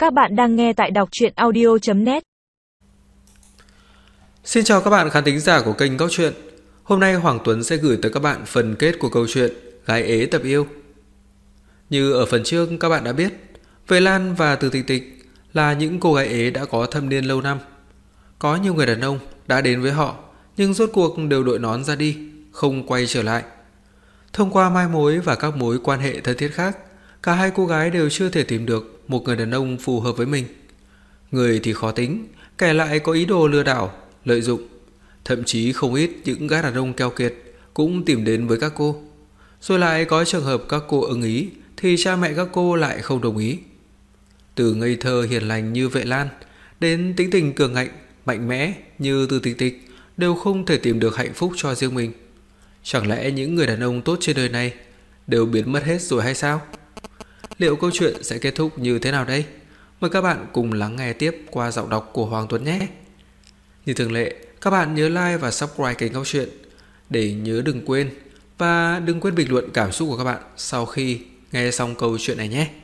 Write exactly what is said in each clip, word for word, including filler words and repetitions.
Các bạn đang nghe tại đọc truyện audio chấm net. Xin chào các bạn khán thính giả của kênh Góc Truyện. Hôm nay Hoàng Tuấn sẽ gửi tới các bạn phần kết của câu chuyện Gái ế tập yêu. Như ở phần trước các bạn đã biết, Vệ Lan và Từ Tịch Tịch là những cô gái ế đã có thâm niên lâu năm. Có nhiều người đàn ông đã đến với họ, nhưng rốt cuộc đều đội nón ra đi, không quay trở lại. Thông qua mai mối và các mối quan hệ thân thiết khác, cả hai cô gái đều chưa thể tìm được một người đàn ông phù hợp với mình. Người thì khó tính, kẻ lại có ý đồ lừa đảo, lợi dụng. Thậm chí không ít những gã đàn ông keo kiệt cũng tìm đến với các cô. Rồi lại có trường hợp các cô ưng ý thì cha mẹ các cô lại không đồng ý. Từ ngây thơ hiền lành như Vệ Lan đến tính tình cường ngạnh, mạnh mẽ như Từ Tịch Tịch đều không thể tìm được hạnh phúc cho riêng mình. Chẳng lẽ những người đàn ông tốt trên đời này đều biến mất hết rồi hay sao? Liệu câu chuyện sẽ kết thúc như thế nào đây? Mời các bạn cùng lắng nghe tiếp qua giọng đọc của Hoàng Tuấn nhé. Như thường lệ, các bạn nhớ like và subscribe kênh Góc Truyện để nhớ đừng quên và đừng quên bình luận cảm xúc của các bạn sau khi nghe xong câu chuyện này nhé.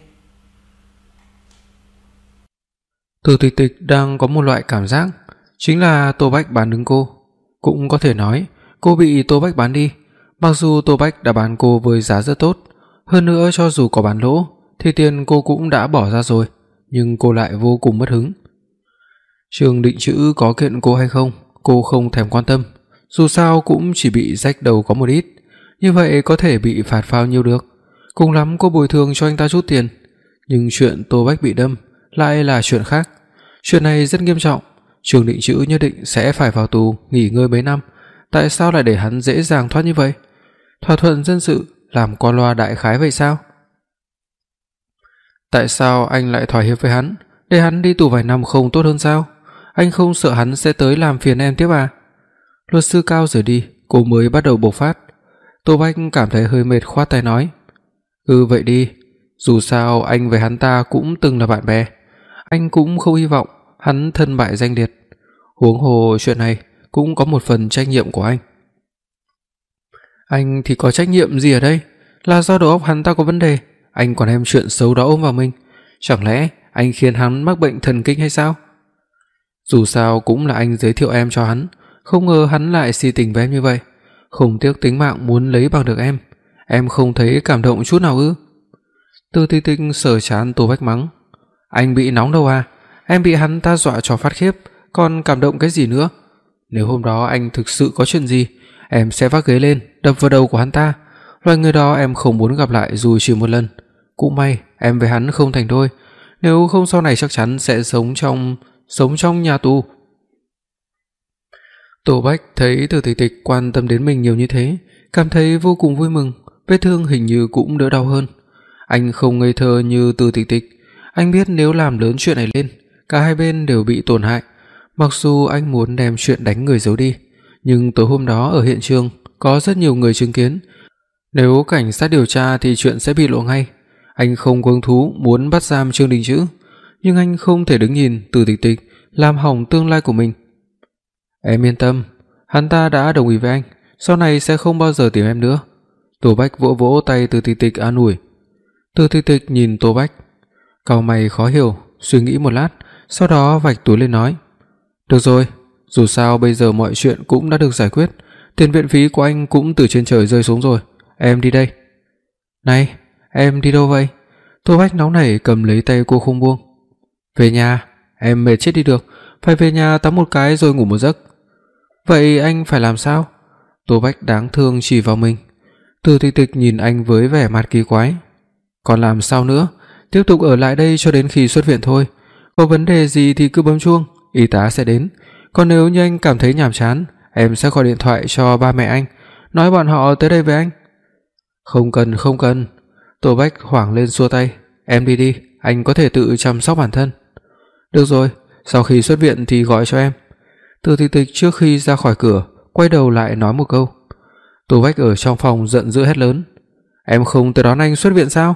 Từ Tịch Tịch đang có một loại cảm giác, chính là Tô Bách bán đứng cô. Cũng có thể nói cô bị Tô Bách bán đi, mặc dù Tô Bách đã bán cô với giá rất tốt. Hơn nữa cho dù có bán lỗ thì tiền cô cũng đã bỏ ra rồi, nhưng cô lại vô cùng mất hứng. Trương Định Trữ có kiện cô hay không, cô không thèm quan tâm, dù sao cũng chỉ bị rách đầu có một ít, như vậy có thể bị phạt bao nhiêu được, cùng lắm cô bồi thường cho anh ta chút tiền. Nhưng chuyện Tô Bách bị đâm lại là chuyện khác. Chuyện này rất nghiêm trọng, Trương Định Trữ nhất định sẽ phải vào tù nghỉ ngơi mấy năm. Tại sao lại để hắn dễ dàng thoát như vậy? Thỏa thuận dân sự làm qua loa đại khái vậy sao? Tại sao anh lại thỏa hiệp với hắn, để hắn đi tù vài năm không tốt hơn sao? Anh không sợ hắn sẽ tới làm phiền em tiếp à? Luật sư Cao rời đi, cô mới bắt đầu bộc phát. Tô Bách cảm thấy hơi mệt khoát tay nói: "Ừ vậy đi, dù sao anh với hắn ta cũng từng là bạn bè, anh cũng không hy vọng hắn thân bại danh liệt. Huống hồ chuyện này cũng có một phần trách nhiệm của anh." "Anh thì có trách nhiệm gì ở đây? Là do đầu óc hắn ta có vấn đề, anh còn đem chuyện xấu đó ôm vào mình. Chẳng lẽ anh khiến hắn mắc bệnh thần kinh hay sao? Dù sao cũng là anh giới thiệu em cho hắn, không ngờ hắn lại si tình với em như vậy, không tiếc tính mạng muốn lấy bằng được em. Em không thấy cảm động chút nào ư?" Từ Tịch Tịch sờ trán Tô Bách mắng: "Anh bị nóng đâu à? Em bị hắn ta dọa cho phát khiếp, còn cảm động cái gì nữa? Nếu hôm đó anh thực sự có chuyện gì, em sẽ vác ghế lên đập vào đầu của hắn ta. Loại người đó em không muốn gặp lại dù chỉ một lần. Cũng may em với hắn không thành đôi, nếu không sau này chắc chắn sẽ sống trong sống trong nhà tù." Tô Bách thấy Từ Tịch Tịch quan tâm đến mình nhiều như thế, cảm thấy vô cùng vui mừng, vết thương hình như cũng đỡ đau hơn. Anh không ngây thơ như Từ Tịch Tịch, anh biết nếu làm lớn chuyện này lên, cả hai bên đều bị tổn hại. Mặc dù anh muốn đem chuyện đánh người giấu đi, nhưng tối hôm đó ở hiện trường có rất nhiều người chứng kiến, nếu cảnh sát điều tra thì chuyện sẽ bị lộ ngay. Anh không có hứng thú muốn bắt giam Trương Đình Trữ, nhưng anh không thể đứng nhìn Từ Tịch Tịch làm hỏng tương lai của mình. "Em yên tâm, hắn ta đã đồng ý với anh, sau này sẽ không bao giờ tìm em nữa." Tô Bách vỗ vỗ tay Từ Tịch Tịch an ủi. Từ Tịch Tịch nhìn Tô Bách, cau mày khó hiểu, suy nghĩ một lát, sau đó vạch túi lên nói: "Được rồi, dù sao bây giờ mọi chuyện cũng đã được giải quyết, tiền viện phí của anh cũng từ trên trời rơi xuống rồi, em đi đây." "Này, em đi đâu vậy?" Tô Bách nóng nảy cầm lấy tay cô không buông. "Về nhà, em mệt chết đi được, phải về nhà tắm một cái rồi ngủ một giấc." "Vậy anh phải làm sao?" Tô Bách đáng thương chỉ vào mình. Từ Tịch Tịch nhìn anh với vẻ mặt kỳ quái. "Còn làm sao nữa, tiếp tục ở lại đây cho đến khi xuất viện thôi. Có vấn đề gì thì cứ bấm chuông, y tá sẽ đến. Còn nếu như anh cảm thấy nhàm chán, em sẽ gọi điện thoại cho ba mẹ anh, nói bọn họ tới đây với anh." "Không cần, không cần." Tô Bách hoảng lên xua tay. "Em đi đi, anh có thể tự chăm sóc bản thân." "Được rồi, sau khi xuất viện thì gọi cho em." Từ Tịch Tịch trước khi ra khỏi cửa quay đầu lại nói một câu. Tô Bách ở trong phòng giận dữ hét lớn: "Em không tới đón anh xuất viện sao?"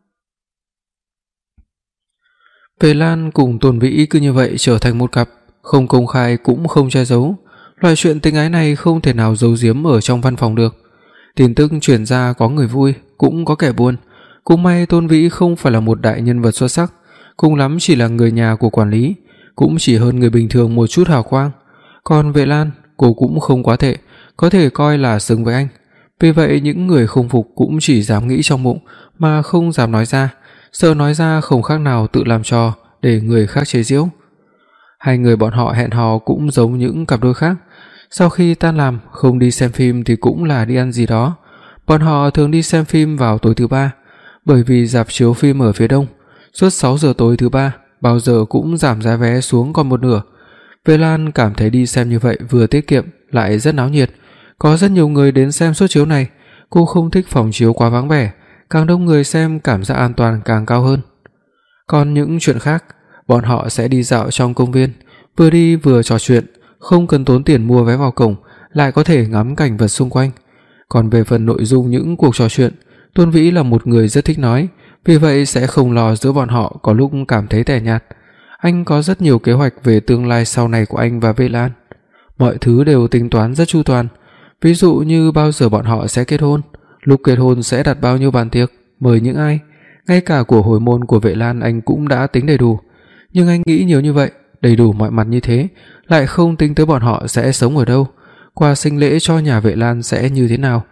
Vệ Lan cùng Tôn Vĩ cứ như vậy trở thành một cặp, không công khai cũng không che giấu. Loại chuyện tình ái này không thể nào giấu giếm ở trong văn phòng được. Tin tức truyền ra có người vui cũng có kẻ buồn. Cũng may Tôn Vĩ không phải là một đại nhân vật xuất sắc, cùng lắm chỉ là người nhà của quản lý, cũng chỉ hơn người bình thường một chút hào quang. Còn Vệ Lan, cô cũng không quá tệ, có thể coi là xứng với anh. Vì vậy những người không phục cũng chỉ dám nghĩ trong bụng mà không dám nói ra, sợ nói ra không khác nào tự làm trò để người khác chế giễu. Hai người bọn họ hẹn hò cũng giống những cặp đôi khác, sau khi tan làm không đi xem phim thì cũng là đi ăn gì đó. Bọn họ thường đi xem phim vào tối thứ ba, bởi vì rạp chiếu phim ở phía đông, suốt sáu giờ tối thứ ba bao giờ cũng giảm giá vé xuống còn một nửa. Vệ Lan cảm thấy đi xem như vậy vừa tiết kiệm lại rất náo nhiệt, có rất nhiều người đến xem suất chiếu này. Cô không thích phòng chiếu quá vắng vẻ, càng đông người xem cảm giác an toàn càng cao hơn. Còn những chuyện khác, bọn họ sẽ đi dạo trong công viên, vừa đi vừa trò chuyện, không cần tốn tiền mua vé vào cổng, lại có thể ngắm cảnh vật xung quanh. Còn về phần nội dung những cuộc trò chuyện, Tôn Vĩ là một người rất thích nói, vì vậy sẽ không lo giữa bọn họ có lúc cảm thấy tẻ nhạt. Anh có rất nhiều kế hoạch về tương lai sau này của anh và Vệ Lan. Mọi thứ đều tính toán rất chu toàn, ví dụ như bao giờ bọn họ sẽ kết hôn, lúc kết hôn sẽ đặt bao nhiêu bàn tiệc, mời những ai, ngay cả của hồi môn của Vệ Lan anh cũng đã tính đầy đủ. Nhưng anh nghĩ nhiều như vậy, đầy đủ mọi mặt như thế, lại không tính tới bọn họ sẽ sống ở đâu, quà sinh lễ cho nhà Vệ Lan sẽ như thế nào.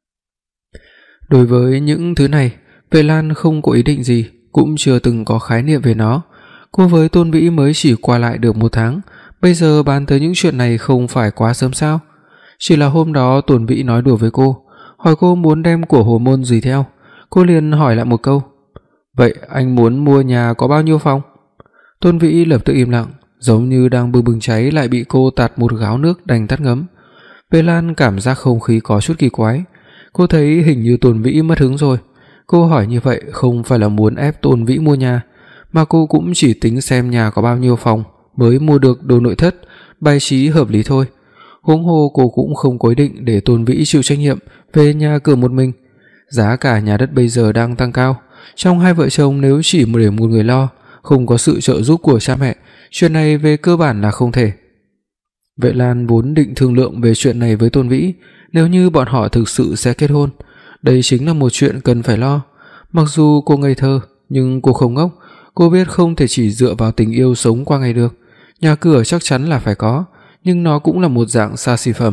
Đối với những thứ này, Vệ Lan không có ý định gì, cũng chưa từng có khái niệm về nó. Cô với Tôn Vĩ mới chỉ qua lại được một tháng, bây giờ bàn tới những chuyện này không phải quá sớm sao? Chỉ là hôm đó Tôn Vĩ nói đùa với cô, hỏi cô muốn đem của hồi môn gì theo. Cô liền hỏi lại một câu, vậy anh muốn mua nhà có bao nhiêu phòng? Tôn Vĩ lập tức im lặng, giống như đang bừng bừng cháy lại bị cô tạt một gáo nước đành tắt ngấm. Vệ Lan cảm giác không khí có chút kỳ quái. Cô thấy hình như Tôn Vĩ mất hứng rồi. Cô hỏi như vậy không phải là muốn ép Tôn Vĩ mua nhà, mà cô cũng chỉ tính xem nhà có bao nhiêu phòng mới mua được đồ nội thất, bài trí hợp lý thôi. Huống hồ cô cũng không có ý định để Tôn Vĩ chịu trách nhiệm về nhà cửa một mình. Giá cả nhà đất bây giờ đang tăng cao, trong hai vợ chồng nếu chỉ để một người lo, không có sự trợ giúp của cha mẹ, chuyện này về cơ bản là không thể. Vệ Lan vốn định thương lượng về chuyện này với Tôn Vĩ, nếu như bọn họ thực sự sẽ kết hôn, đây chính là một chuyện cần phải lo. Mặc dù cô ngây thơ, nhưng cô không ngốc, cô biết không thể chỉ dựa vào tình yêu sống qua ngày được. Nhà cửa chắc chắn là phải có, nhưng nó cũng là một dạng xa xỉ phẩm.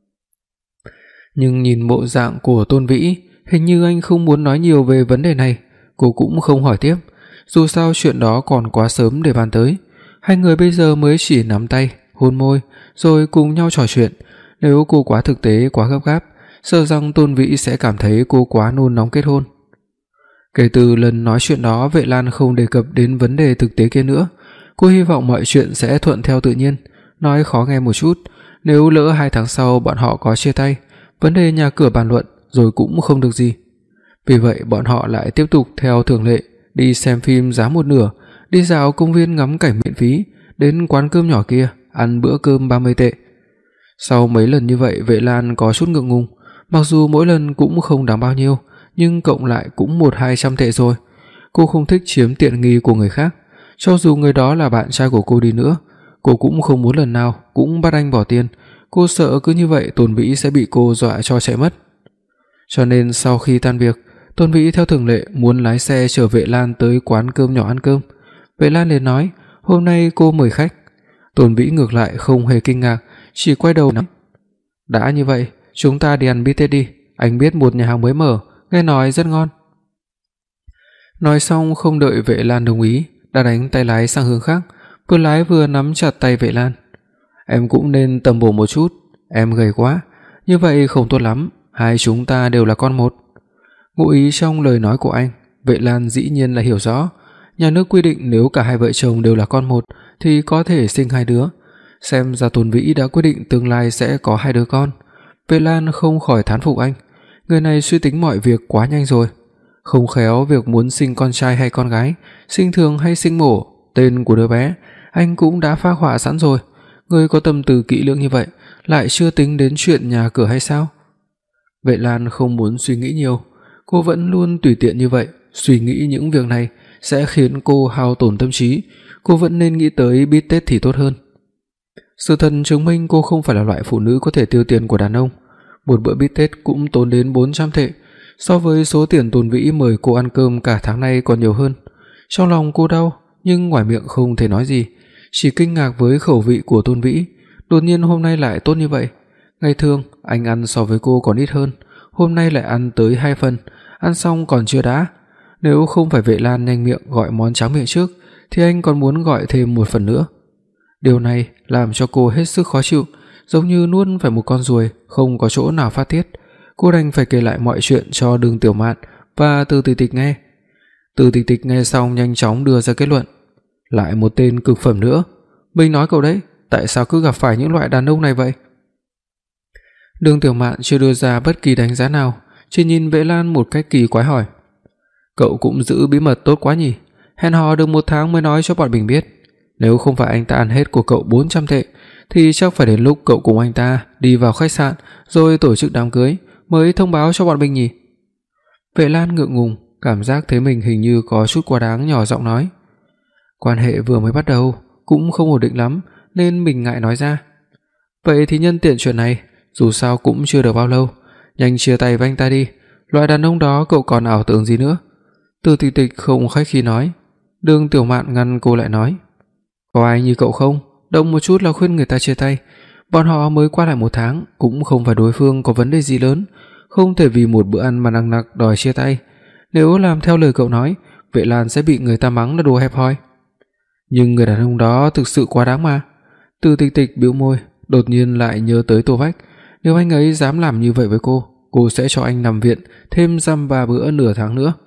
Nhưng nhìn bộ dạng của Tôn Vĩ, hình như anh không muốn nói nhiều về vấn đề này. Cô cũng không hỏi tiếp, dù sao chuyện đó còn quá sớm để bàn tới. Hai người bây giờ mới chỉ nắm tay, hôn môi, rồi cùng nhau trò chuyện. Nếu cô quá thực tế, quá gấp gáp, sợ rằng Tôn Vĩ sẽ cảm thấy cô quá nôn nóng kết hôn. Kể từ lần nói chuyện đó, Vệ Lan không đề cập đến vấn đề thực tế kia nữa. Cô hy vọng mọi chuyện sẽ thuận theo tự nhiên. Nói khó nghe một chút, nếu lỡ hai tháng sau bọn họ có chia tay, vấn đề nhà cửa bàn luận rồi cũng không được gì. Vì vậy bọn họ lại tiếp tục theo thường lệ, đi xem phim giá một nửa, đi dạo công viên ngắm cảnh miễn phí, đến quán cơm nhỏ kia ăn bữa cơm ba mươi tệ. Sau mấy lần như vậy, Vệ Lan có chút ngượng ngùng, mặc dù mỗi lần cũng không đáng bao nhiêu, nhưng cộng lại cũng một hai trăm tệ rồi. Cô không thích chiếm tiện nghi của người khác, cho dù người đó là bạn trai của cô đi nữa, cô cũng không muốn lần nào cũng bắt anh bỏ tiền. Cô sợ cứ như vậy Tôn Vĩ sẽ bị cô dọa cho chạy mất. Cho nên sau khi tan việc, Tôn Vĩ theo thường lệ muốn lái xe chở Vệ Lan tới quán cơm nhỏ ăn cơm. Vệ Lan liền nói, hôm nay cô mời khách. Tôn Vĩ ngược lại không hề kinh ngạc, chỉ quay đầu nói, đã như vậy, chúng ta đi ăn bít tết đi, anh biết một nhà hàng mới mở, nghe nói rất ngon. Nói xong không đợi Vệ Lan đồng ý, đã đánh tay lái sang hướng khác, vừa lái vừa nắm chặt tay Vệ Lan. Em cũng nên tầm bổ một chút, em gầy quá, như vậy không tốt lắm, hai chúng ta đều là con một. Ngụ ý trong lời nói của anh, Vệ Lan dĩ nhiên là hiểu rõ, nhà nước quy định nếu cả hai vợ chồng đều là con một thì có thể sinh hai đứa. Xem ra Tôn Vĩ đã quyết định tương lai sẽ có hai đứa con. Vệ Lan không khỏi thán phục anh, người này suy tính mọi việc quá nhanh rồi. Không khéo việc muốn sinh con trai hay con gái, sinh thường hay sinh mổ, tên của đứa bé, anh cũng đã phác họa sẵn rồi. Người có tâm tư kỹ lưỡng như vậy, lại chưa tính đến chuyện nhà cửa hay sao? Vệ Lan không muốn suy nghĩ nhiều, cô vẫn luôn tùy tiện như vậy, suy nghĩ những việc này sẽ khiến cô hao tổn tâm trí, cô vẫn nên nghĩ tới bít tết thì tốt hơn. Sự thật chứng minh cô không phải là loại phụ nữ có thể tiêu tiền của đàn ông. Một bữa bít tết cũng tốn đến bốn trăm tệ, so với số tiền Tôn Vĩ mời cô ăn cơm cả tháng nay còn nhiều hơn. Trong lòng cô đau, nhưng ngoài miệng không thể nói gì, chỉ kinh ngạc với khẩu vị của Tôn Vĩ, đột nhiên hôm nay lại tốt như vậy. Ngày thường anh ăn so với cô còn ít hơn, hôm nay lại ăn tới hai phần, ăn xong còn chưa đã. Nếu không phải Vệ Lan nhanh miệng gọi món tráng miệng trước thì anh còn muốn gọi thêm một phần nữa. Điều này làm cho cô hết sức khó chịu, giống như nuốt phải một con ruồi không có chỗ nào phát tiết. Cô đành phải kể lại mọi chuyện cho Đường Tiểu Mạn và Từ Tịch Tịch nghe. Từ Tịch Tịch nghe xong nhanh chóng đưa ra kết luận, lại một tên cực phẩm nữa. Mình nói cậu đấy, tại sao cứ gặp phải những loại đàn ông này vậy? Đường Tiểu Mạn chưa đưa ra bất kỳ đánh giá nào, chỉ nhìn Vệ Lan một cách kỳ quái hỏi: "Cậu cũng giữ bí mật tốt quá nhỉ? Hẹn hò được một tháng mới nói cho bọn mình biết. Nếu không phải anh ta ăn hết của cậu bốn trăm tệ thì chắc phải đến lúc cậu cùng anh ta đi vào khách sạn rồi tổ chức đám cưới mới thông báo cho bọn mình nhỉ?" Vệ Lan ngượng ngùng, cảm giác thấy mình hình như có chút quá đáng, nhỏ giọng nói: "Quan hệ vừa mới bắt đầu, cũng không ổn định lắm nên mình ngại nói ra. Vậy thì nhân tiện chuyện này, dù sao cũng chưa được bao lâu, nhanh chia tay với anh ta đi, loại đàn ông đó cậu còn ảo tưởng gì nữa." Từ Tịch Tịch không khách khí nói. Đường Tiểu Mạn ngăn cô lại nói: "Có ai như cậu không, động một chút là khuyên người ta chia tay. Bọn họ mới qua lại một tháng, cũng không phải đối phương có vấn đề gì lớn, không thể vì một bữa ăn mà nặng nặc đòi chia tay. Nếu làm theo lời cậu nói, Vệ Lan sẽ bị người ta mắng là đồ hẹp hòi." Nhưng người đàn ông đó thực sự quá đáng mà. Từ Tịch Tịch bĩu môi, đột nhiên lại nhớ tới Tô Vách, nếu anh ấy dám làm như vậy với cô, cô sẽ cho anh nằm viện thêm dăm ba bữa nửa tháng nữa.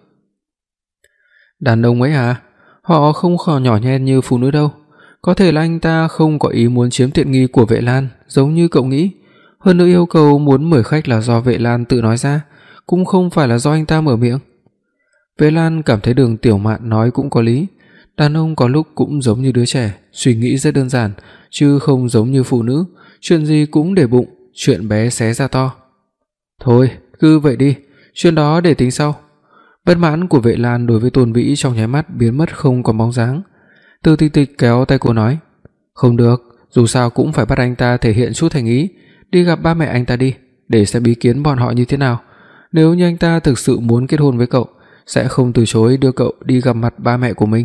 Đàn ông ấy à, họ không khó nhỏ nhen như phụ nữ đâu. Có thể là anh ta không có ý muốn chiếm tiện nghi của Vệ Lan giống như cậu nghĩ. Hơn nữa yêu cầu muốn mời khách là do Vệ Lan tự nói ra, cũng không phải là do anh ta mở miệng. Vệ Lan cảm thấy Đường Tiểu Mạn nói cũng có lý. Đàn ông có lúc cũng giống như đứa trẻ, suy nghĩ rất đơn giản, chứ không giống như phụ nữ, chuyện gì cũng để bụng, chuyện bé xé ra to. Thôi, cứ vậy đi, chuyện đó để tính sau. Bất mãn của Vệ Lan đối với Tôn Vĩ trong nháy mắt biến mất không còn bóng dáng. Từ Tịch Tịch kéo tay cô nói: "Không được, dù sao cũng phải bắt anh ta thể hiện chút thành ý, đi gặp ba mẹ anh ta đi, để xem ý kiến bọn họ như thế nào. Nếu như anh ta thực sự muốn kết hôn với cậu, sẽ không từ chối đưa cậu đi gặp mặt ba mẹ của mình."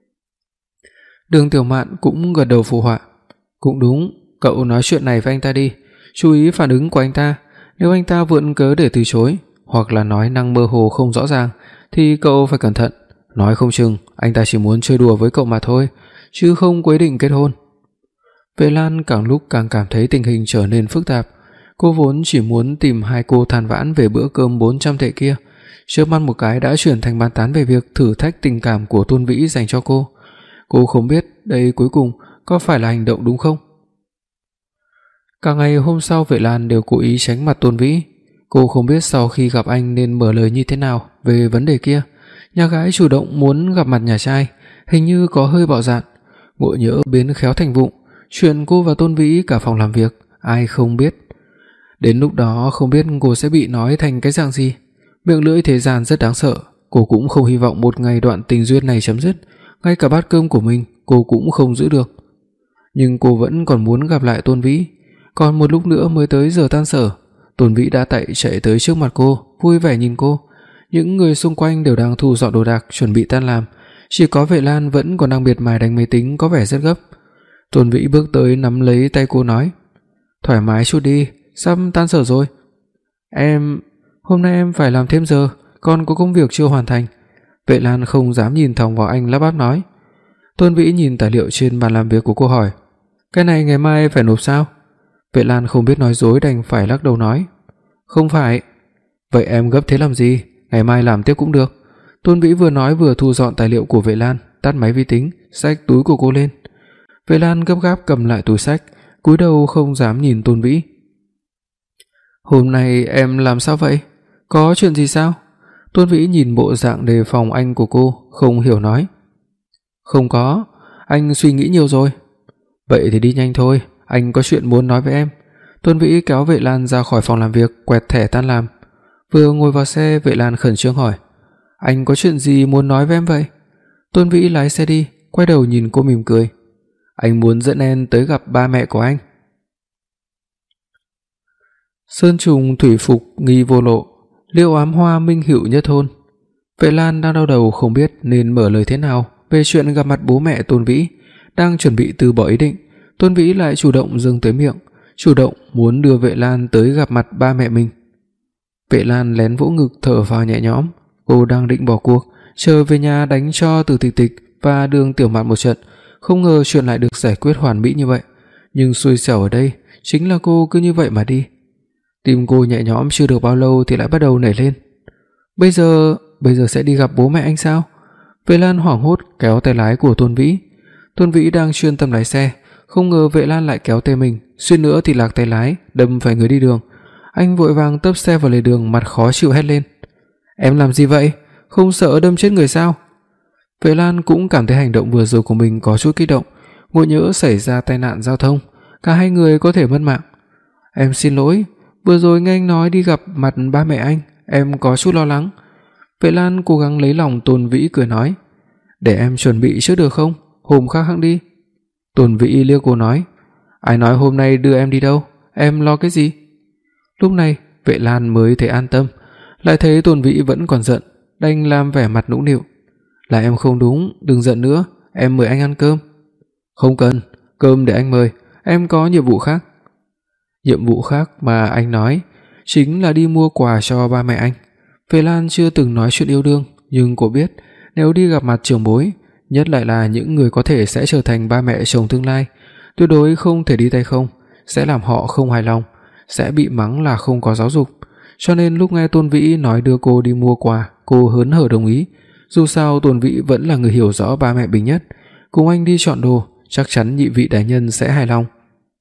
Đường Tiểu Mạn cũng gật đầu phụ họa: "Cũng đúng, cậu nói chuyện này với anh ta đi, chú ý phản ứng của anh ta, nếu anh ta vượn cớ để từ chối, hoặc là nói năng mơ hồ không rõ ràng thì cậu phải cẩn thận, nói không chừng anh ta chỉ muốn chơi đùa với cậu mà thôi, chứ không quyết định kết hôn." Vệ Lan càng lúc càng cảm thấy tình hình trở nên phức tạp. Cô vốn chỉ muốn tìm hai cô than vãn về bữa cơm bốn trăm tệ kia, chớp mắt một cái đã chuyển thành bàn tán về việc thử thách tình cảm của Tôn Vĩ dành cho cô. Cô không biết đây cuối cùng có phải là hành động đúng không. Cả ngày hôm sau Vệ Lan đều cố ý tránh mặt Tôn Vĩ. Cô không biết sau khi gặp anh nên mở lời như thế nào về vấn đề kia. Nhà gái chủ động muốn gặp mặt nhà trai, hình như có hơi bạo dạn, ngộ nhỡ biến khéo thành vụng. Chuyện cô và Tôn Vĩ cả phòng làm việc, ai không biết. Đến lúc đó không biết cô sẽ bị nói thành cái dạng gì. Miệng lưỡi thế gian rất đáng sợ. Cô cũng không hy vọng một ngày đoạn tình duyên này chấm dứt, ngay cả bát cơm của mình cô cũng không giữ được. Nhưng cô vẫn còn muốn gặp lại Tôn Vĩ. Còn một lúc nữa mới tới giờ tan sở, Tôn Vĩ đã chạy chạy tới trước mặt cô, vui vẻ nhìn cô. Những người xung quanh đều đang thu dọn đồ đạc chuẩn bị tan làm, chỉ có Vệ Lan vẫn còn đang miệt mài đánh máy tính, có vẻ rất gấp. Tôn Vĩ bước tới nắm lấy tay cô nói: "Thoải mái chút đi, sắp tan sở rồi." "Em, hôm nay em phải làm thêm giờ, còn có công việc chưa hoàn thành." Vệ Lan không dám nhìn thẳng vào anh, lắp bắp nói. Tôn Vĩ nhìn tài liệu trên bàn làm việc của cô hỏi: "Cái này ngày mai phải nộp sao?" Vệ Lan không biết nói dối đành phải lắc đầu nói: "Không phải." "Vậy em gấp thế làm gì, ngày mai làm tiếp cũng được." Tôn Vĩ vừa nói vừa thu dọn tài liệu của Vệ Lan, tắt máy vi tính, xách túi của cô lên. Vệ Lan gấp gáp cầm lại túi xách, cúi đầu không dám nhìn Tôn Vĩ. "Hôm nay em làm sao vậy? Có chuyện gì sao?" Tôn Vĩ nhìn bộ dạng đề phòng anh của cô, không hiểu nói: "Không có, anh suy nghĩ nhiều rồi." "Vậy thì đi nhanh thôi, anh có chuyện muốn nói với em." Tôn Vĩ kéo Vệ Lan ra khỏi phòng làm việc, quẹt thẻ tan làm. Vừa ngồi vào xe, Vệ Lan khẩn trương hỏi: "Anh có chuyện gì muốn nói với em vậy?" Tôn Vĩ lái xe đi, quay đầu nhìn cô mỉm cười: "Anh muốn dẫn em tới gặp ba mẹ của anh." Sơn trùng thủy phục nghi vô lộ, liêu ám hoa minh hữu nhất thôn. Vệ Lan đang đau đầu không biết nên mở lời thế nào về chuyện gặp mặt bố mẹ Tôn Vĩ. Đang chuẩn bị từ bỏ ý định, Tôn Vĩ lại chủ động dâng tới miệng, chủ động muốn đưa Vệ Lan tới gặp mặt ba mẹ mình. Vệ Lan lén vỗ ngực thở phào nhẹ nhõm, cô đang định bỏ cuộc, chờ về nhà đánh cho Từ Tịch Tịch và Đường Tiểu Mạn một trận, không ngờ chuyện lại được giải quyết hoàn mỹ như vậy. Nhưng xui xẻo ở đây chính là cô cứ như vậy mà đi. Tim cô nhẹ nhõm chưa được bao lâu thì lại bắt đầu nảy lên. Bây giờ, bây giờ sẽ đi gặp bố mẹ anh sao? Vệ Lan hoảng hốt kéo tay lái của Tôn Vĩ. Tôn Vĩ đang chuyên tâm lái xe, không ngờ Vệ Lan lại kéo tay mình, suýt nữa thì lạc tay lái, đâm phải người đi đường. Anh vội vàng tấp xe vào lề đường, mặt khó chịu hét lên: "Em làm gì vậy? Không sợ đâm chết người sao?" Vệ Lan cũng cảm thấy hành động vừa rồi của mình có chút kích động, ngộ nhỡ xảy ra tai nạn giao thông, cả hai người có thể mất mạng. "Em xin lỗi, vừa rồi nghe anh nói đi gặp mặt ba mẹ anh, em có chút lo lắng." Vệ Lan cố gắng lấy lòng Tôn Vĩ cười nói: "Để em chuẩn bị trước được không? Hôm khác hẵng đi." Tôn Vĩ liếc cô nói: "Ai nói hôm nay đưa em đi đâu, em lo cái gì?" Lúc này Vệ Lan mới thấy an tâm, lại thấy Tôn Vĩ vẫn còn giận, đành làm vẻ mặt nũng nịu: "Là em không đúng, đừng giận nữa, em mời anh ăn cơm." "Không cần, cơm để anh mời, em có nhiệm vụ khác." Nhiệm vụ khác mà anh nói chính là đi mua quà cho ba mẹ anh. Vệ Lan chưa từng nói chuyện yêu đương, nhưng cô biết nếu đi gặp mặt trưởng bối, nhất lại là những người có thể sẽ trở thành ba mẹ chồng tương lai, tuyệt đối không thể đi tay không, sẽ làm họ không hài lòng, sẽ bị mắng là không có giáo dục. Cho nên lúc nghe Tôn Vĩ nói đưa cô đi mua quà, cô hớn hở đồng ý. Dù sao Tôn Vĩ vẫn là người hiểu rõ ba mẹ mình nhất, cùng anh đi chọn đồ, chắc chắn nhị vị đại nhân sẽ hài lòng.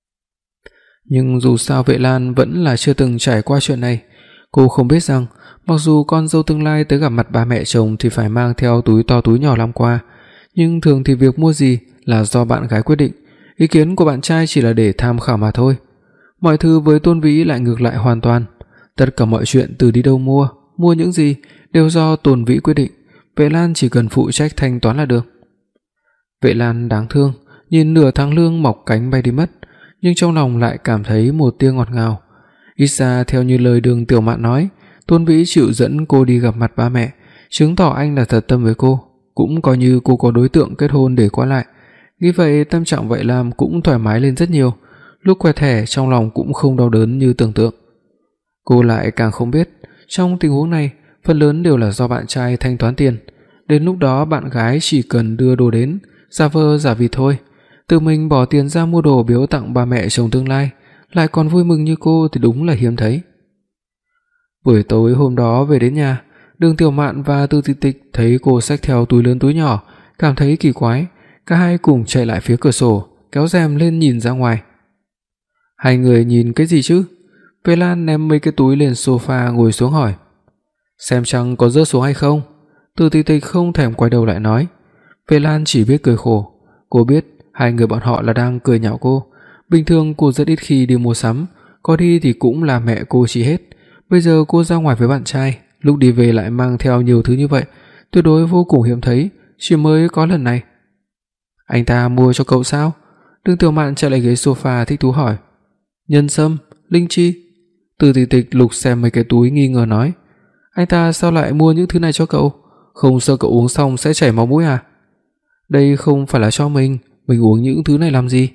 Nhưng dù sao Vệ Lan vẫn là chưa từng trải qua chuyện này. Cô không biết rằng mặc dù con dâu tương lai tới gặp mặt ba mẹ chồng thì phải mang theo túi to túi nhỏ làm quà, nhưng thường thì việc mua gì là do bạn gái quyết định, ý kiến của bạn trai chỉ là để tham khảo mà thôi. Mọi thứ với Tôn Vĩ lại ngược lại hoàn toàn. Tất cả mọi chuyện từ đi đâu mua, mua những gì đều do Tôn Vĩ quyết định. Vệ Lan chỉ cần phụ trách thanh toán là được. Vệ Lan đáng thương, nhìn nửa tháng lương mọc cánh bay đi mất, nhưng trong lòng lại cảm thấy một tia ngọt ngào. Ít ra theo như lời Đường Tiểu Mạn nói, Tôn Vĩ chịu dẫn cô đi gặp mặt ba mẹ, chứng tỏ anh là thật tâm với cô, cũng coi như cô có đối tượng kết hôn để qua lại. Nghĩ vậy tâm trạng Vệ Lam cũng thoải mái lên rất nhiều, lúc quẹt thẻ trong lòng cũng không đau đớn như tưởng tượng. Cô lại càng không biết, trong tình huống này, phần lớn đều là do bạn trai thanh toán tiền, đến lúc đó bạn gái chỉ cần đưa đồ đến, giả vờ giả vịt thôi. Tự mình bỏ tiền ra mua đồ biếu tặng ba mẹ chồng tương lai, lại còn vui mừng như cô thì đúng là hiếm thấy. Buổi tối hôm đó về đến nhà, Đường Tiểu Mạn và Từ Tịch Tịch thấy cô xách theo túi lớn túi nhỏ, cảm thấy kỳ quái, cả hai cùng chạy lại phía cửa sổ, kéo rèm lên nhìn ra ngoài. "Hai người nhìn cái gì chứ?" Vệ Lan ném mấy cái túi lên sofa ngồi xuống hỏi. "Xem chăng có rớt xuống hay không?" Từ Tịch Tịch không thèm quay đầu lại nói. Vệ Lan chỉ biết cười khổ, cô biết hai người bọn họ là đang cười nhạo cô. Bình thường cô rất ít khi đi mua sắm, có đi thì cũng là mẹ cô chỉ hết. Bây giờ cô ra ngoài với bạn trai, lúc đi về lại mang theo nhiều thứ như vậy, tuyệt đối vô cùng hiếm thấy, chỉ mới có lần này. "Anh ta mua cho cậu sao?" Đường Tiểu Mạn chạy lại ghế sofa thích thú hỏi. "Nhân sâm, linh chi." Từ Tịch Tịch lục xem mấy cái túi nghi ngờ nói. "Anh ta sao lại mua những thứ này cho cậu? Không sợ cậu uống xong sẽ chảy máu mũi à?" "Đây không phải là cho mình, mình uống những thứ này làm gì?"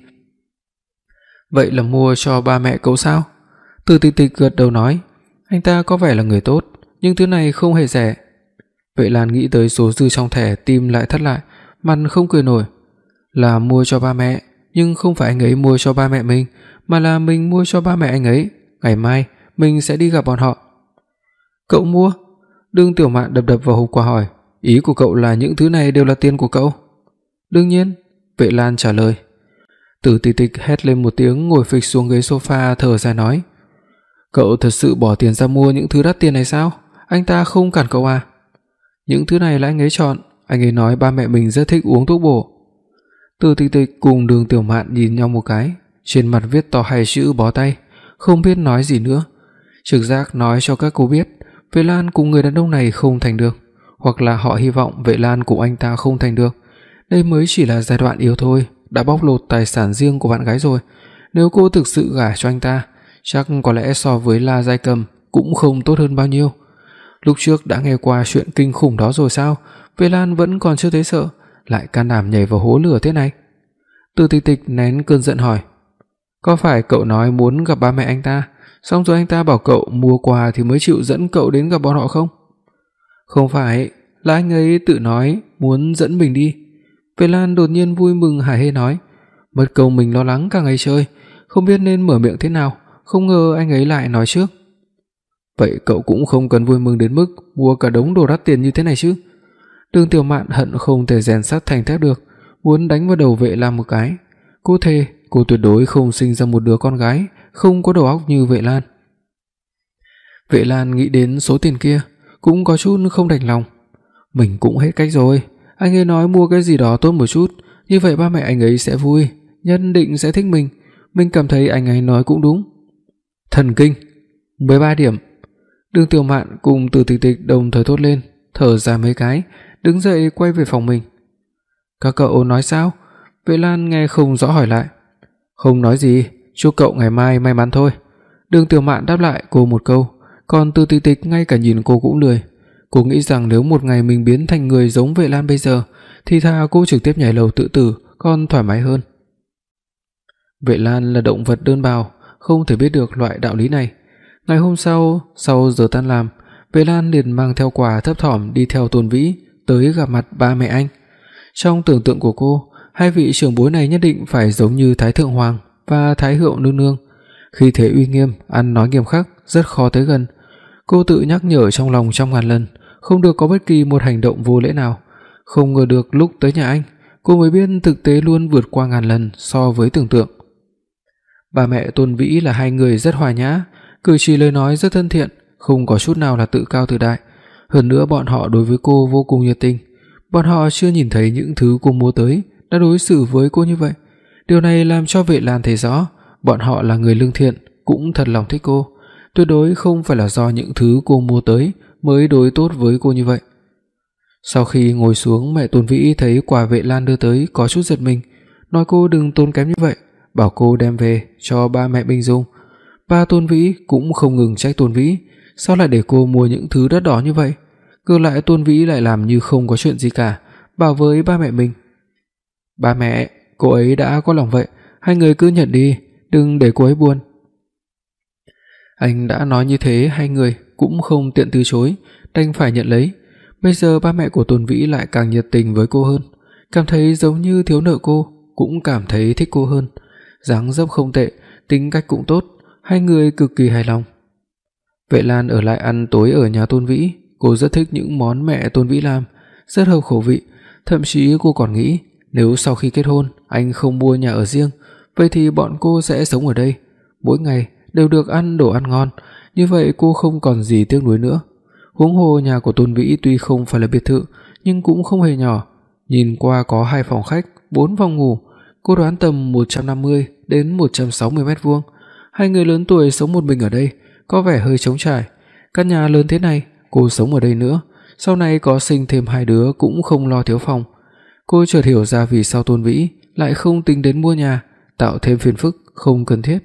"Vậy là mua cho ba mẹ cậu sao?" Từ Tịch Tịch gật đầu nói. "Anh ta có vẻ là người tốt, nhưng thứ này không hề rẻ." Vệ Lan nghĩ tới số dư trong thẻ, tim lại thắt lại, mặt không cười nổi. Là mua cho ba mẹ, nhưng không phải anh ấy mua cho ba mẹ mình, mà là mình mua cho ba mẹ anh ấy. Ngày mai mình sẽ đi gặp bọn họ. "Cậu mua?" Đường Tiểu Mạn đập đập vào hộp quà hỏi. "Ý của cậu là những thứ này đều là tiền của cậu?" "Đương nhiên," Vệ Lan trả lời. Từ Tịch Tịch hét lên một tiếng, ngồi phịch xuống ghế sofa thở dài nói. "Cậu thật sự bỏ tiền ra mua những thứ đắt tiền này sao? Anh ta không cản cậu à?" "Những thứ này là anh ấy chọn, anh ấy nói ba mẹ mình rất thích uống thuốc bổ." Từ Tịch Tịch cùng Đường Tiểu Mạn nhìn nhau một cái, trên mặt viết to hai chữ bó tay, không biết nói gì nữa. Trực giác nói cho các cô biết, Vệ Lan cùng người đàn ông này không thành được, hoặc là họ hy vọng Vệ Lan cùng anh ta không thành được. Đây mới chỉ là giai đoạn yếu thôi, đã bóc lột tài sản riêng của bạn gái rồi. Nếu cô thực sự gả cho anh ta, chắc có lẽ so với La Giai Cầm cũng không tốt hơn bao nhiêu. Lúc trước đã nghe qua chuyện kinh khủng đó rồi sao? Vệ Lan vẫn còn chưa thấy sợ, lại can đảm nhảy vào hố lửa thế này? Từ Tịch Tịch nén cơn giận hỏi. Có phải cậu nói muốn gặp ba mẹ anh ta, xong rồi anh ta bảo cậu mua quà thì mới chịu dẫn cậu đến gặp bọn họ không? Không phải, là anh ấy tự nói muốn dẫn mình đi. Vệ Lan đột nhiên vui mừng hả hê nói. Mất công mình lo lắng cả ngày trời, không biết nên mở miệng thế nào, không ngờ anh ấy lại nói trước. Vậy cậu cũng không cần vui mừng đến mức mua cả đống đồ đắt tiền như thế này chứ. Đường Tiểu Mạn hận không thể rèn sắt thành thép được, muốn đánh vào đầu Vệ Lan một cái. Cô thề cô tuyệt đối không sinh ra một đứa con gái không có đầu óc như Vệ Lan. Vệ Lan nghĩ đến số tiền kia, cũng có chút không đành lòng. Mình cũng hết cách rồi, anh ấy nói mua cái gì đó tốt một chút, như vậy ba mẹ anh ấy sẽ vui, nhất định sẽ thích mình. Mình cảm thấy anh ấy nói cũng đúng. Thần kinh. mười ba điểm. Đường Tiểu Mạn cùng Từ Tịch Tịch đồng thời thốt lên, thở ra mấy cái, đứng dậy quay về phòng mình. Các cậu nói sao? Vệ Lan nghe không rõ hỏi lại. Không nói gì, chúc cậu ngày mai may mắn thôi. Đường Tiểu Mạn đáp lại cô một câu, còn Từ Tịch Tịch ngay cả nhìn cô cũng lười. Cô nghĩ rằng nếu một ngày mình biến thành người giống Vệ Lan bây giờ, thì thà cô trực tiếp nhảy lầu tự tử còn thoải mái hơn. Vệ Lan là động vật đơn bào, không thể biết được loại đạo lý này. Ngày hôm sau, sau giờ tan làm, Vệ Lan liền mang theo quà thấp thỏm đi theo Tôn Vĩ tới gặp mặt ba mẹ anh. Trong tưởng tượng của cô, hai vị trưởng bối này nhất định phải giống như Thái Thượng Hoàng và Thái Hậu nương nương, khí thế uy nghiêm, ăn nói nghiêm khắc, rất khó tới gần. Cô tự nhắc nhở trong lòng trăm ngàn lần, không được có bất kỳ một hành động vô lễ nào. Không ngờ được lúc tới nhà anh, cô mới biết thực tế luôn vượt qua ngàn lần so với tưởng tượng. Ba mẹ Tôn Vĩ là hai người rất hòa nhã, cử chỉ lời nói rất thân thiện, không có chút nào là tự cao tự đại. Hơn nữa bọn họ đối với cô vô cùng nhiệt tình. Bọn họ chưa nhìn thấy những thứ cô mua tới đã đối xử với cô như vậy. Điều này làm cho Vệ Lan thấy rõ, bọn họ là người lương thiện, cũng thật lòng thích cô, tuyệt đối không phải là do những thứ cô mua tới mới đối tốt với cô như vậy. Sau khi ngồi xuống, mẹ Tôn Vĩ thấy quà Vệ Lan đưa tới có chút giật mình, nói cô đừng tốn kém như vậy, bảo cô đem về cho ba mẹ mình dùng. Ba Tôn Vĩ cũng không ngừng trách Tôn Vĩ, sao lại để cô mua những thứ đắt đỏ như vậy? Ngược lại Tôn Vĩ lại làm như không có chuyện gì cả, bảo với ba mẹ mình. Ba mẹ, cô ấy đã có lòng vậy, hai người cứ nhận đi, đừng để cô ấy buồn. Anh đã nói như thế, hai người cũng không tiện từ chối, đành phải nhận lấy. Bây giờ ba mẹ của Tôn Vĩ lại càng nhiệt tình với cô hơn, cảm thấy giống như thiếu nợ cô, cũng cảm thấy thích cô hơn. Dáng dấp không tệ, tính cách cũng tốt, hai người cực kỳ hài lòng. Vệ Lan ở lại ăn tối ở nhà Tôn Vĩ, cô rất thích những món mẹ Tôn Vĩ làm, rất hợp khẩu vị, thậm chí cô còn nghĩ nếu sau khi kết hôn anh không mua nhà ở riêng, vậy thì bọn cô sẽ sống ở đây, mỗi ngày đều được ăn đồ ăn ngon, như vậy cô không còn gì tiếc nuối nữa. Huống hồ nhà của Tôn Vĩ tuy không phải là biệt thự, nhưng cũng không hề nhỏ, nhìn qua có hai phòng khách, bốn phòng ngủ, cô đoán tầm một trăm năm mươi đến một trăm sáu mươi mét vuông. Hai người lớn tuổi sống một mình ở đây, có vẻ hơi trống trải. Căn nhà lớn thế này, cô sống ở đây nữa, sau này có sinh thêm hai đứa cũng không lo thiếu phòng. Cô chợt hiểu ra vì sao Tôn Vĩ lại không tính đến mua nhà, tạo thêm phiền phức không cần thiết.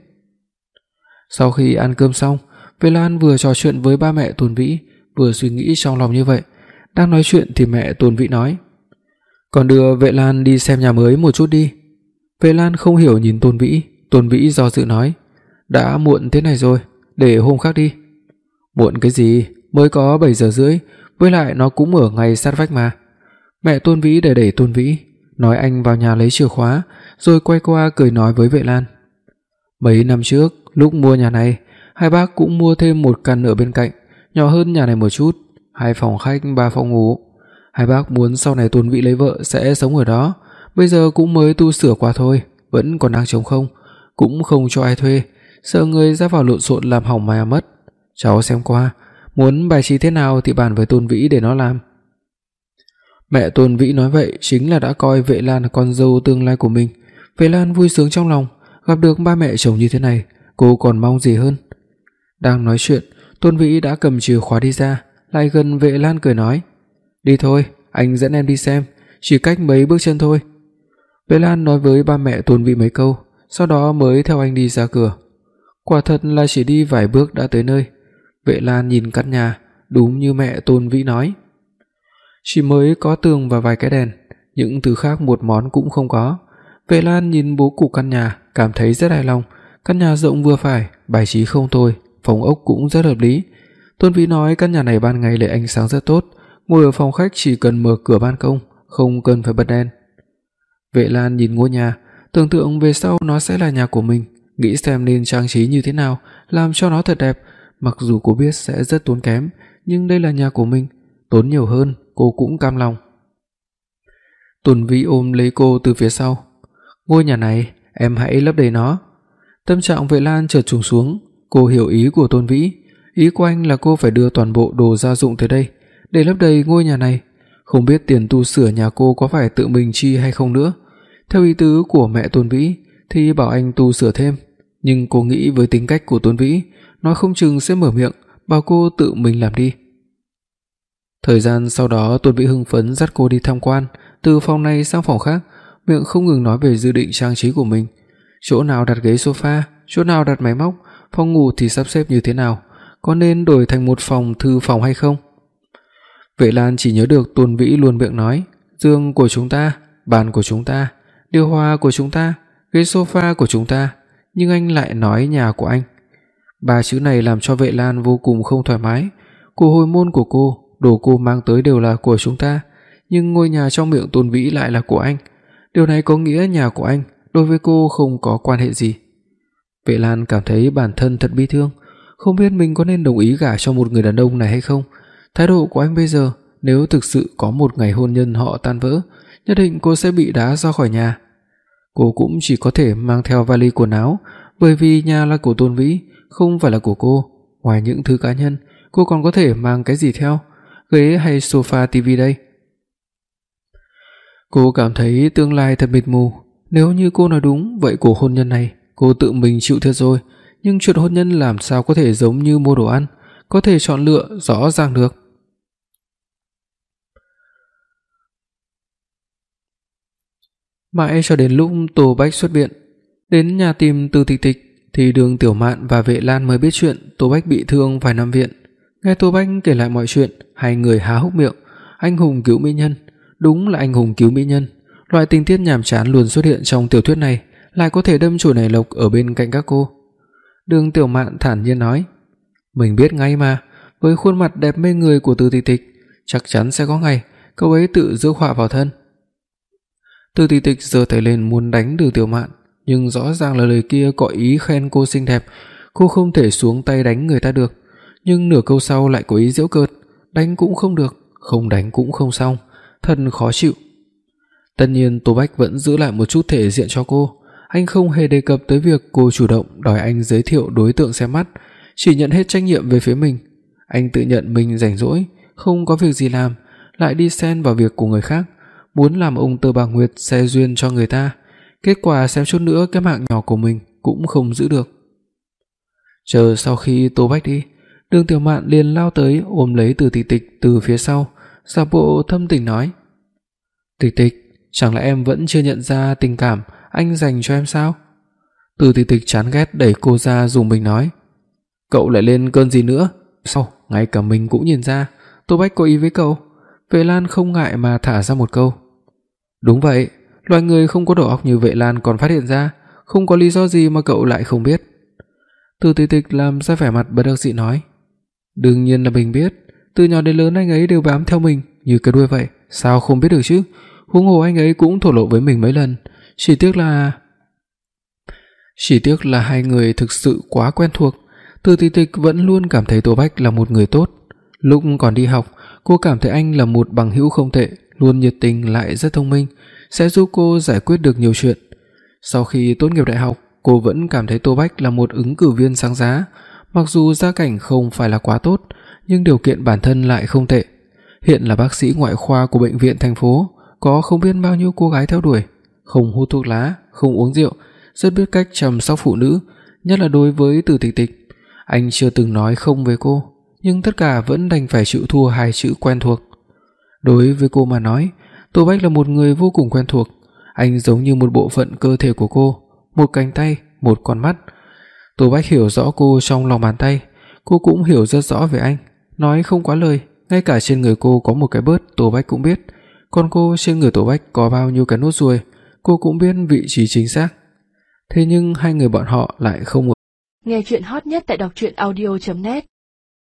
Sau khi ăn cơm xong, Vệ Lan vừa trò chuyện với ba mẹ Tôn Vĩ, vừa suy nghĩ trong lòng như vậy. Đang nói chuyện thì mẹ Tôn Vĩ nói: "Còn đưa Vệ Lan đi xem nhà mới một chút đi." Vệ Lan không hiểu nhìn Tôn Vĩ, Tôn Vĩ do dự nói: "Đã muộn thế này rồi, để hôm khác đi." "Muộn cái gì, mới có bảy giờ rưỡi, với lại nó cũng ở ngay sát vách mà." Mẹ Tôn Vĩ đẩy đẩy Tôn Vĩ, nói anh vào nhà lấy chìa khóa, rồi quay qua cười nói với Vệ Lan: "Mấy năm trước, lúc mua nhà này, hai bác cũng mua thêm một căn ở bên cạnh, nhỏ hơn nhà này một chút, hai phòng khách, ba phòng ngủ. Hai bác muốn sau này Tôn Vĩ lấy vợ sẽ sống ở đó, bây giờ cũng mới tu sửa qua thôi, vẫn còn đang trống không, cũng không cho ai thuê, sợ người ra vào lộn xộn làm hỏng mà mất. Cháu xem qua, muốn bài trí thế nào thì bàn với Tôn Vĩ để nó làm." Mẹ Tôn Vĩ nói vậy chính là đã coi Vệ Lan là con dâu tương lai của mình. Vệ Lan vui sướng trong lòng, gặp được ba mẹ chồng như thế này, cô còn mong gì hơn. Đang nói chuyện, Tôn Vĩ đã cầm chìa khóa đi ra, lại gần Vệ Lan cười nói: "Đi thôi, anh dẫn em đi xem, chỉ cách mấy bước chân thôi." Vệ Lan nói với ba mẹ Tôn Vĩ mấy câu, sau đó mới theo anh đi ra cửa. Quả thật là chỉ đi vài bước đã tới nơi. Vệ Lan nhìn căn nhà, đúng như mẹ Tôn Vĩ nói. Chỉ mới có tường và vài cái đèn, những thứ khác một món cũng không có. Vệ Lan nhìn bố cục căn nhà, cảm thấy rất hài lòng. Căn nhà rộng vừa phải, bài trí không tồi, phòng ốc cũng rất hợp lý. Tôn Vĩ nói căn nhà này ban ngày lấy ánh sáng rất tốt, ngồi ở phòng khách chỉ cần mở cửa ban công, không cần phải bật đèn. Vệ Lan nhìn ngôi nhà, tưởng tượng về sau nó sẽ là nhà của mình, nghĩ xem nên trang trí như thế nào, làm cho nó thật đẹp. Mặc dù cô biết sẽ rất tốn kém, nhưng đây là nhà của mình, tốn nhiều hơn cô cũng cam lòng. Tôn Vĩ ôm lấy cô từ phía sau. Ngôi nhà này, em hãy lấp đầy nó. Tâm trạng Vệ Lan chợt trùng xuống, cô hiểu ý của Tôn Vĩ. Ý của anh là cô phải đưa toàn bộ đồ gia dụng tới đây để lấp đầy ngôi nhà này. Không biết tiền tu sửa nhà cô có phải tự mình chi hay không nữa. Theo ý tứ của mẹ Tôn Vĩ thì bảo anh tu sửa thêm, nhưng cô nghĩ với tính cách của Tôn Vĩ, nói không chừng sẽ mở miệng bảo cô tự mình làm đi. Thời gian sau đó, Tôn Vĩ hưng phấn dắt cô đi tham quan, từ phòng này sang phòng khác, miệng không ngừng nói về dự định trang trí của mình. Chỗ nào đặt ghế sofa, chỗ nào đặt máy móc, phòng ngủ thì sắp xếp như thế nào, có nên đổi thành một phòng thư phòng hay không. Vệ Lan chỉ nhớ được Tôn Vĩ luôn miệng nói giường của chúng ta, bàn của chúng ta, điều hòa của chúng ta, ghế sofa của chúng ta, nhưng anh lại nói nhà của anh. Ba chữ này làm cho Vệ Lan vô cùng không thoải mái. Của hồi môn của cô, đồ cô mang tới đều là của chúng ta, nhưng ngôi nhà trong miệng Tôn Vĩ lại là của anh. Điều này có nghĩa nhà của anh đối với cô không có quan hệ gì. Vệ Lan cảm thấy bản thân thật bi thương, không biết mình có nên đồng ý gả cho một người đàn ông này hay không. Thái độ của anh bây giờ, nếu thực sự có một ngày hôn nhân họ tan vỡ, nhất định cô sẽ bị đá ra khỏi nhà. Cô cũng chỉ có thể mang theo vali quần áo, bởi vì nhà là của Tôn Vĩ, không phải là của cô. Ngoài những thứ cá nhân, cô còn có thể mang cái gì theo? Ghế hay sofa, tivi đây? Cô cảm thấy tương lai thật mịt mù. Nếu như cô nói đúng, vậy cuộc hôn nhân này cô tự mình chịu thiệt rồi. Nhưng chuyện hôn nhân làm sao có thể giống như mua đồ ăn, có thể chọn lựa rõ ràng được. Mãi cho đến lúc Tô Bách xuất viện, đến nhà tìm Từ Tịch Tịch, thì Đường Tiểu Mạn và Vệ Lan mới biết chuyện Tô Bách bị thương phải nằm viện. Nghe Tô Bách kể lại mọi chuyện, hai người há hốc miệng. Anh hùng cứu mỹ nhân, đúng là anh hùng cứu mỹ nhân. Loại tình tiết nhàm chán luôn xuất hiện trong tiểu thuyết này, lại có thể đâm chồi nảy lộc ở bên cạnh các cô. Đường Tiểu Mạn thản nhiên nói, mình biết ngay mà, với khuôn mặt đẹp mê người của Từ Tịch Tịch, chắc chắn sẽ có ngày cậu ấy tự rước họa vào thân. Từ Tịch Tịch giơ tay lên muốn đánh Đường Tiểu Mạn, nhưng rõ ràng là lời kia có ý khen cô xinh đẹp, cô không thể xuống tay đánh người ta được. Nhưng nửa câu sau lại có ý giễu cợt, đánh cũng không được, không đánh cũng không xong, thật khó chịu. Tất nhiên Tô Bách vẫn giữ lại một chút thể diện cho cô, anh không hề đề cập tới việc cô chủ động đòi anh giới thiệu đối tượng xem mắt, chỉ nhận hết trách nhiệm về phía mình. Anh tự nhận mình rảnh rỗi, không có việc gì làm, lại đi xen vào việc của người khác, muốn làm ông Tơ Bạc Nguyệt xe duyên cho người ta. Kết quả xem chút nữa cái mạng nhỏ của mình cũng không giữ được. Chờ sau khi Tô Bách đi, Đường Tiểu Mạn liền lao tới ôm lấy Từ Tịch Tịch từ phía sau, giả bộ thâm tình nói, Tịch Tịch, chẳng lẽ em vẫn chưa nhận ra tình cảm anh dành cho em sao? Từ Tịch Tịch chán ghét đẩy cô ra dùng mình nói, cậu lại lên cơn gì nữa? Sao, ngay cả mình cũng nhìn ra Tô Bách có ý với cậu. Vệ Lan không ngại mà thả ra một câu, đúng vậy, loài người không có đầu óc như Vệ Lan còn phát hiện ra, không có lý do gì mà cậu lại không biết. Từ Tịch Tịch làm ra vẻ mặt bất đắc dĩ nói, đương nhiên là mình biết, từ nhỏ đến lớn anh ấy đều bám theo mình như cái đuôi vậy, sao không biết được chứ? Huống hồ anh ấy cũng thổ lộ với mình mấy lần, chỉ tiếc là chỉ tiếc là hai người thực sự quá quen thuộc. Từ Tịch Tịch vẫn luôn cảm thấy Tô Bách là một người tốt. Lúc còn đi học, cô cảm thấy anh là một bằng hữu không tệ, luôn nhiệt tình lại rất thông minh, sẽ giúp cô giải quyết được nhiều chuyện. Sau khi tốt nghiệp đại học, cô vẫn cảm thấy Tô Bách là một ứng cử viên sáng giá. Mặc dù gia cảnh không phải là quá tốt, nhưng điều kiện bản thân lại không tệ. Hiện là bác sĩ ngoại khoa của bệnh viện thành phố, có không biết bao nhiêu cô gái theo đuổi, không hút thuốc lá, không uống rượu, rất biết cách chăm sóc phụ nữ, nhất là đối với Từ Tịch Tịch. Anh chưa từng nói không với cô, nhưng tất cả vẫn đành phải chịu thua hai chữ quen thuộc. Đối với cô mà nói, Tô Bách là một người vô cùng quen thuộc. Anh giống như một bộ phận cơ thể của cô, một cánh tay, một con mắt. Tô Bách hiểu rõ cô trong lòng bàn tay, cô cũng hiểu rất rõ về anh. Nói không quá lời, ngay cả trên người cô có một cái bớt Tô Bách cũng biết. Còn cô trên người Tổ Bách có bao nhiêu cái nốt ruồi, cô cũng biết vị trí chính xác. Thế nhưng hai người bọn họ lại không. Nghe truyện hot nhất tại đọc truyện audio chấm net